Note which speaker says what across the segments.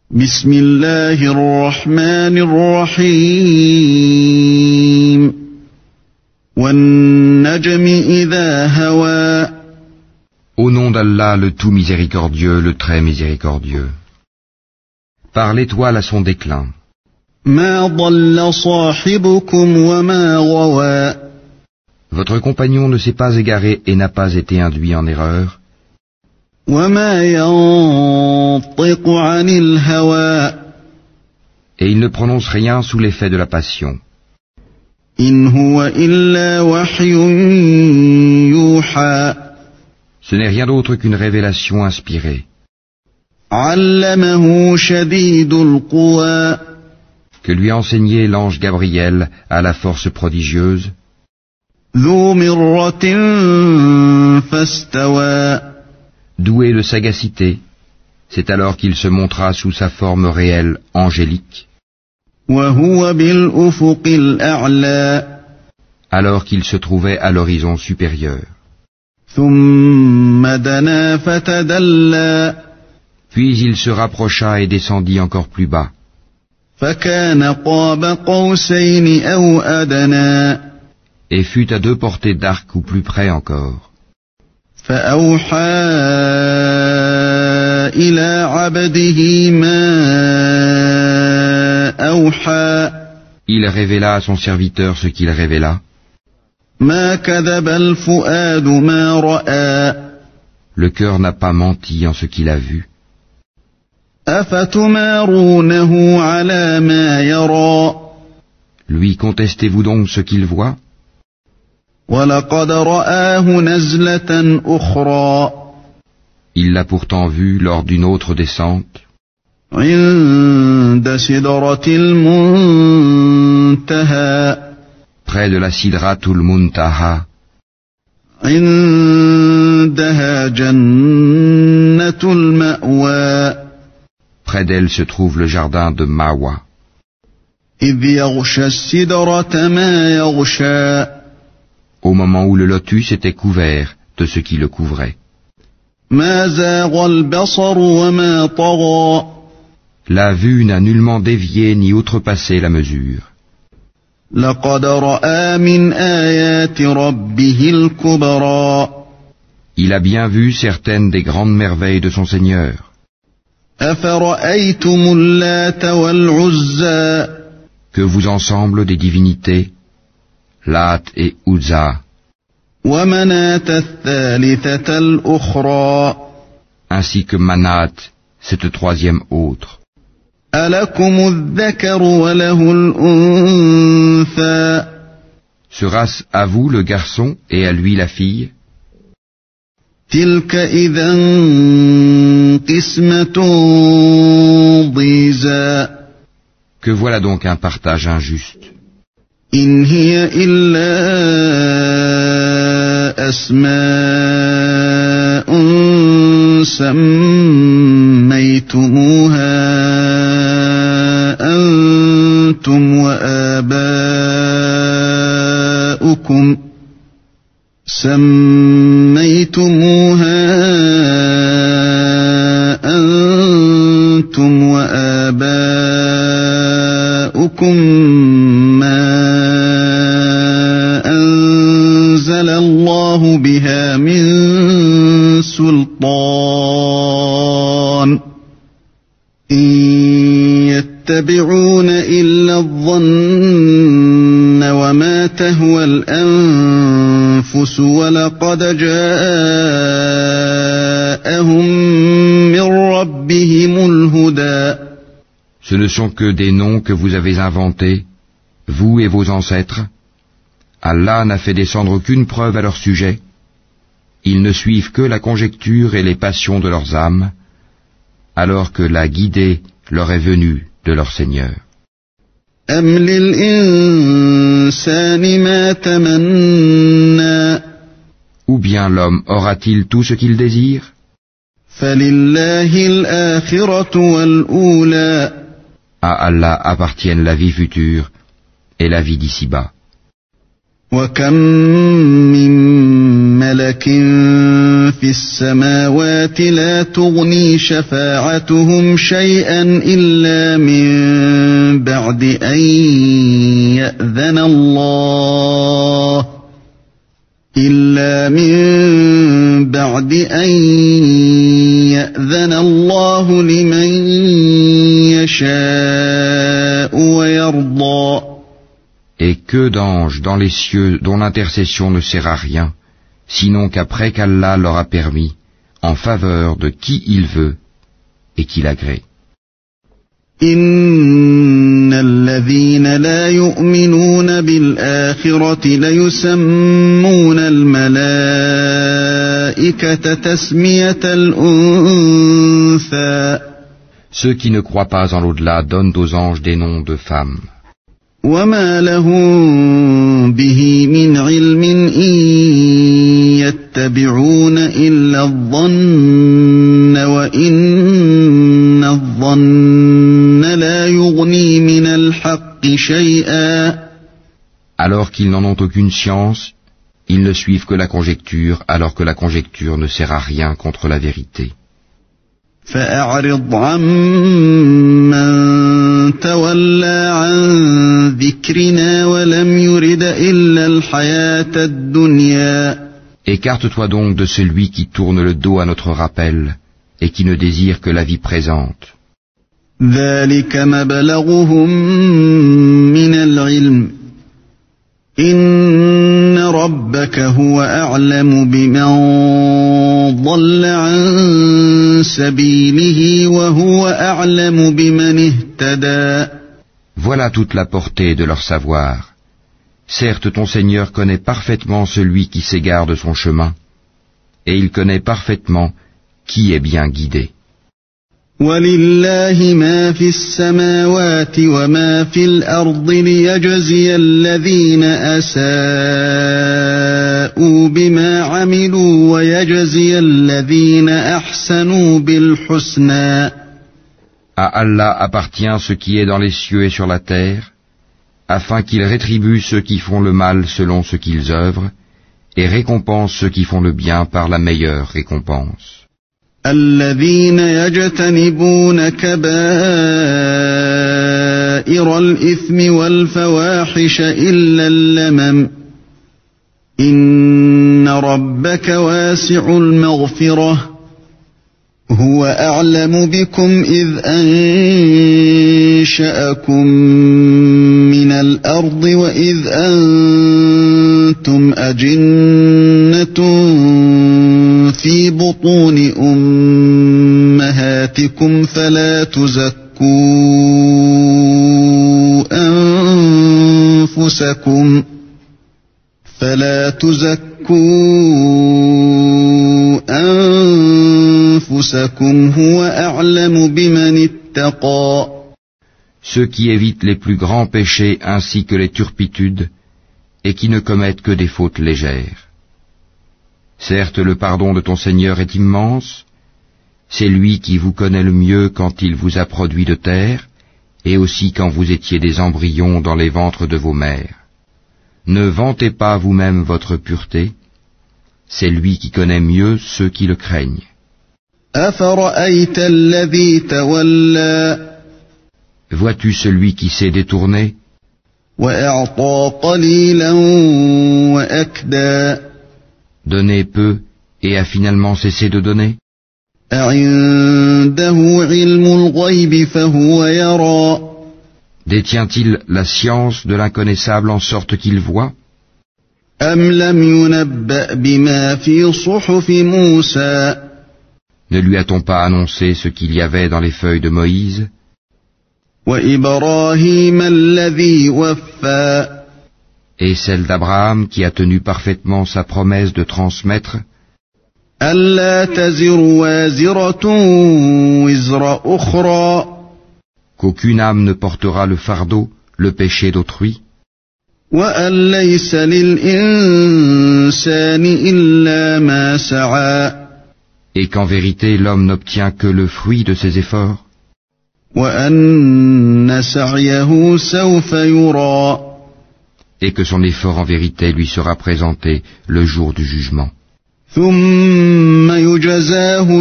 Speaker 1: بسم الله الرحمن الرحيم والنجم إذا هوى
Speaker 2: Au nom d'Allah, le tout miséricordieux, le très miséricordieux. Par l'étoile à son déclin.
Speaker 1: ما ضل صاحبكم وما غوى
Speaker 2: Votre compagnon ne s'est pas égaré et n'a pas été induit en erreur.
Speaker 1: وما ينطق عن الهوى
Speaker 2: Et il ne prononce rien sous l'effet de la passion.
Speaker 1: إن هو إلا وحي يوحى
Speaker 2: Ce n'est rien d'autre qu'une révélation inspirée.
Speaker 1: علمه شديد القوى
Speaker 2: Que lui a enseigné l'ange Gabriel à la force prodigieuse.
Speaker 1: ذو مرة فاستوى
Speaker 2: Doué de sagacité, c'est alors qu'il se montra sous sa forme réelle angélique.
Speaker 1: وهو بالأفق الأعلى
Speaker 2: Alors qu'il se trouvait à l'horizon supérieur.
Speaker 1: ثم دنا فتدلى
Speaker 2: Puis il se rapprocha et descendit encore plus bas.
Speaker 1: فكان قاب قوسين أو أدنى
Speaker 2: Et fut à 2 portées d'arc ou plus près encore.
Speaker 1: فأوحى إلى عبده ما أوحى
Speaker 2: Il révéla à son serviteur ce qu'il révéla.
Speaker 1: ما كذب الفؤاد ما رأى
Speaker 2: Le cœur n'a pas menti en ce qu'il a vu.
Speaker 1: أفتمارونه على ما يرى
Speaker 2: Lui contestez-vous donc ce qu'il voit?
Speaker 1: ولقد رآه نزلة أخرى
Speaker 2: Il l'a pourtant vu lors d'une autre descente,
Speaker 1: عند سدرة المنتهى
Speaker 2: près de la Sidratul Muntaha.
Speaker 1: عندها جنة المأوى
Speaker 2: Près d'elle se trouve le jardin de Mawa.
Speaker 1: إذ يغشى السدرة ما يغشى
Speaker 2: Au moment où le lotus était couvert de ce qui le couvrait.
Speaker 1: ما زاغ البصر وما طغى
Speaker 2: La vue n'a nullement dévié ni outrepassé la mesure.
Speaker 1: لقد رأى من آيات ربه الكبرى
Speaker 2: Il a bien vu certaines des grandes merveilles de son Seigneur.
Speaker 1: أفرأيتم اللات والعزى
Speaker 2: Que vous ensemble des divinités, Lat et Uzza,
Speaker 1: ومناة الثالثة الأخرى
Speaker 2: ainsi que Manat, cette troisième autre.
Speaker 1: ألكم الذكر وله الأنثى
Speaker 2: Sera-ce à vous le garçon et à lui la fille?
Speaker 1: تلك إذا قسمة ضيزى
Speaker 2: Que voilà donc un partage injuste.
Speaker 1: إن هي إلا أسماء سميتموها أنتم وآباؤكم ما أنزل الله بها من سلطان إن يتبعون إلا الظن وما تهوى الأنفس ولقد جاءهم من ربهم الهدى.
Speaker 2: Ce ne sont que des noms que vous avez inventés, vous et vos ancêtres. Allah n'a fait descendre aucune preuve à leur sujet. Ils ne suivent que la conjecture et les passions de leurs âmes, alors que la guidée leur est venue de leur Seigneur.
Speaker 1: أم للإنسان ما تمنى
Speaker 2: Ou bien l'homme aura-t-il tout ce qu'il désire?
Speaker 1: فلله الآخرة والأولى
Speaker 2: À Allah appartiennent la vie future et la vie d'ici-bas.
Speaker 1: وكم من ملك في السماوات لا تغني شفاعتهم شيئا إلا من بعد أن يأذن الله لمن يشاء ويرضى.
Speaker 2: Et que d'anges dans les cieux dont l'intercession ne sert à rien, sinon qu'après qu'Allah leur a permis, en faveur de qui il veut et qu'il agrée.
Speaker 1: إن الذين لا يؤمنون بالآخرة ليسمون الملائكة تسمية الأنثى.
Speaker 2: Ceux qui ne croient pas en l'au-delà donnent aux anges des noms de femmes.
Speaker 1: وما لهم به من علم إن يتبعون إلا الظن وإن الظن لا يغني من الحق شيئا.
Speaker 2: Alors qu'ils n'en ont aucune science, ils ne suivent que la conjecture, alors que la conjecture ne sert à rien contre la vérité.
Speaker 1: فأعرض عمن تولى عن ذكرنا ولم يرد إلا الحياة الدنيا.
Speaker 2: Écarte-toi donc de celui qui tourne le dos à notre rappel et qui ne désire que la vie présente.
Speaker 1: ذلك مبلغهم من العلم إن ربك هو أعلم بمن ضل عن سبيله وهو أعلم بمن اهتدى.
Speaker 2: Voilà toute la portée de leur savoir. Certes, ton Seigneur connaît parfaitement celui qui s'égare de son chemin, et il connaît parfaitement qui est bien guidé.
Speaker 1: وَلِلَّهِ مَا فِي السَّمَاوَاتِ وَمَا فِي الْأَرْضِ لِيَجْزِيَ الَّذِينَ أَسَاءُوا بِمَا عَمِلُوا وَيَجْزِيَ الَّذِينَ أَحْسَنُوا بِالْحُسْنَى.
Speaker 2: À Allah appartient ce qui est dans les cieux et sur la terre, afin qu'il rétribue ceux qui font le mal selon ce qu'ils œuvrent, et récompense ceux qui font le bien par la meilleure récompense.
Speaker 1: الذين يجتنبون كبائر الإثم والفواحش إلا اللمم إن ربك واسع المغفرة هو أعلم بكم إذ أنشأكم من الأرض وإذ أنتم أجنة في بطون أمهاتكم فلا تزكوا أنفسكم هو أعلم بمن اتقى.
Speaker 2: Ceux qui évitent les plus grands péchés ainsi que les turpitudes et qui ne commettent que des fautes légères. Certes, le pardon de ton Seigneur est immense, c'est lui qui vous connaît le mieux quand il vous a produit de terre, et aussi quand vous étiez des embryons dans les ventres de vos mères. Ne vantez pas vous-même votre pureté, c'est lui qui connaît mieux ceux qui le craignent.
Speaker 1: أفرأيت الذي تولى
Speaker 2: Vois-tu celui qui s'est détourné
Speaker 1: وأعطى قليلا وأكدى
Speaker 2: Donner peu et a finalement cessé de donner?
Speaker 1: أعنده علم الغيب فهو يرى
Speaker 2: Détient-il la science de l'inconnaissable en sorte qu'il voit?
Speaker 1: أم لم ينبأ بما في صحف موسى
Speaker 2: Ne lui a-t-on pas annoncé ce qu'il y avait dans les feuilles de Moïse?
Speaker 1: وإبراهيم الذي وفى
Speaker 2: Et celle d'Abraham qui a tenu parfaitement sa promesse de transmettre?
Speaker 1: ألا تزر وازرة وزر أخرى
Speaker 2: Qu'aucune âme ne portera le fardeau, le péché d'autrui?
Speaker 1: وأن ليس للإنسان إلا ما سعى
Speaker 2: Et qu'en vérité l'homme n'obtient que le fruit de ses efforts?
Speaker 1: وأن سعيه سوف يرى
Speaker 2: et que son effort en vérité lui sera présenté le jour du jugement.
Speaker 1: ثم يجزاه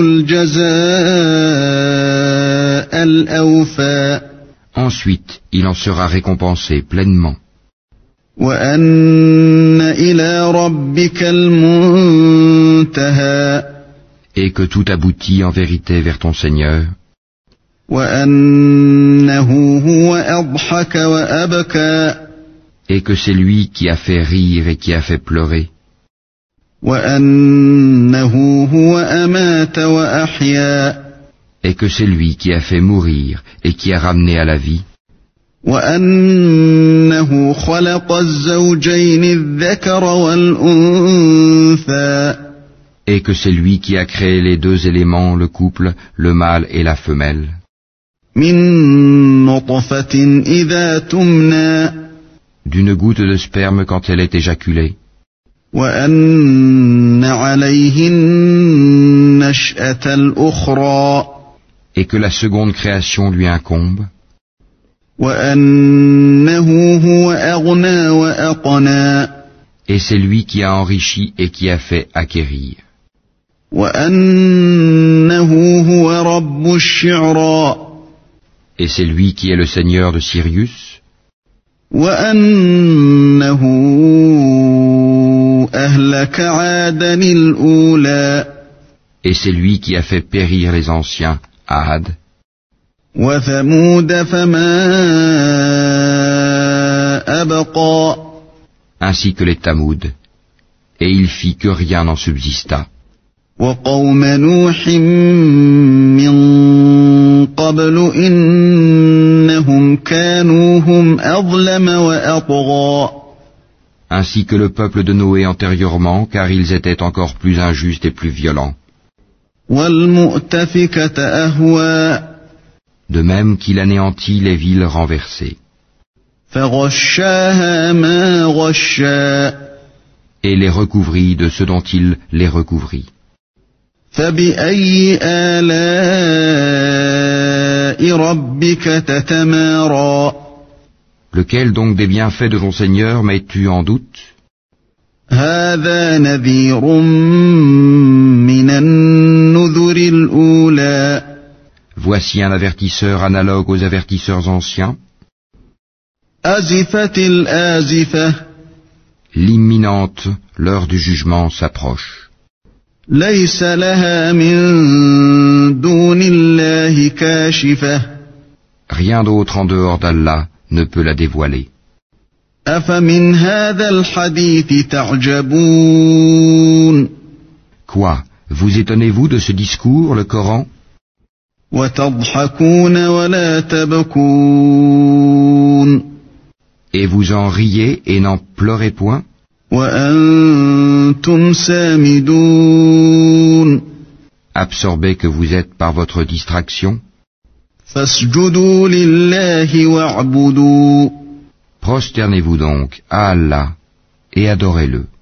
Speaker 1: الجزاء الأوفى
Speaker 2: Ensuite, il en sera récompensé pleinement.
Speaker 1: وأن إلى ربك المنتهى
Speaker 2: Et que tout aboutit en vérité vers ton Seigneur.
Speaker 1: وأنه هو أضحك وأبكى
Speaker 2: Et que c'est lui qui a fait rire et qui a fait pleurer.
Speaker 1: وأنه هو أمات وأحيا
Speaker 2: Et que c'est lui qui a fait mourir et qui a ramené à la vie.
Speaker 1: وأنه خلق الزوجين الذكر والأنثى
Speaker 2: Et que c'est lui qui a créé les deux éléments, le couple, le mâle et la femelle.
Speaker 1: من نطفة إذا تمنى
Speaker 2: D'une goutte de sperme quand elle est éjaculée.
Speaker 1: وأن عليه النشأة الأخرى
Speaker 2: Et que la seconde création lui incombe.
Speaker 1: وأنه هو أغنى وأقنى
Speaker 2: Et c'est lui qui a enrichi et qui a fait acquérir.
Speaker 1: وأنه هو رب الشعرى
Speaker 2: Et c'est lui qui est le seigneur de Sirius.
Speaker 1: وأنه أهلك عادا الأولى
Speaker 2: Et c'est lui qui a fait périr les anciens, Ad.
Speaker 1: وثمود فما أبقى
Speaker 2: Ainsi que les Tamouds. Et il fit que rien n'en subsista.
Speaker 1: وقوم نوح من قبل إنهم كانوا هم أظلم وأطغى
Speaker 2: Ainsi que le peuple de Noé antérieurement, car ils étaient encore plus injustes et plus violents.
Speaker 1: والمؤتفكة أهوى
Speaker 2: De même qu'il anéantit les villes renversées.
Speaker 1: فغشاها ما غشا
Speaker 2: Et les recouvrit de ce dont il les recouvrit.
Speaker 1: فبأي آلاء ربك تتمارى
Speaker 2: Lequel donc des bienfaits de ton Seigneur mets-tu en doute?
Speaker 1: هذا نذير من النذر الأولى
Speaker 2: Voici un avertisseur analogue aux avertisseurs anciens.
Speaker 1: أزفت الآزفة
Speaker 2: L'imminente, l'heure du jugement s'approche.
Speaker 1: ليس لها من دون الله كاشفة
Speaker 2: Rien d'autre en dehors d'Allah ne peut la dévoiler.
Speaker 1: أفمن هذا الحديث تعجبون
Speaker 2: Quoi? Vous étonnez-vous de ce discours, le Coran?
Speaker 1: وتضحكون ولا تبكون
Speaker 2: Et vous en riez et n'en pleurez point?
Speaker 1: وأنتم سامدون
Speaker 2: Absorbés que vous êtes par votre distraction?
Speaker 1: فاسجدوا لله واعبدوا
Speaker 2: Prosternez-vous donc à Allah et adorez-le.